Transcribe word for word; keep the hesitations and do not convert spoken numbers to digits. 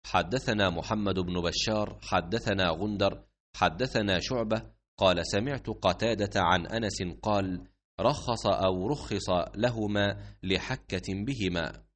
حدثنا محمد بن بشار حدثنا غندر حدثنا شعبة قال سمعت قتادة عن أنس قال رخص أو رخص لهما لحكة بهما.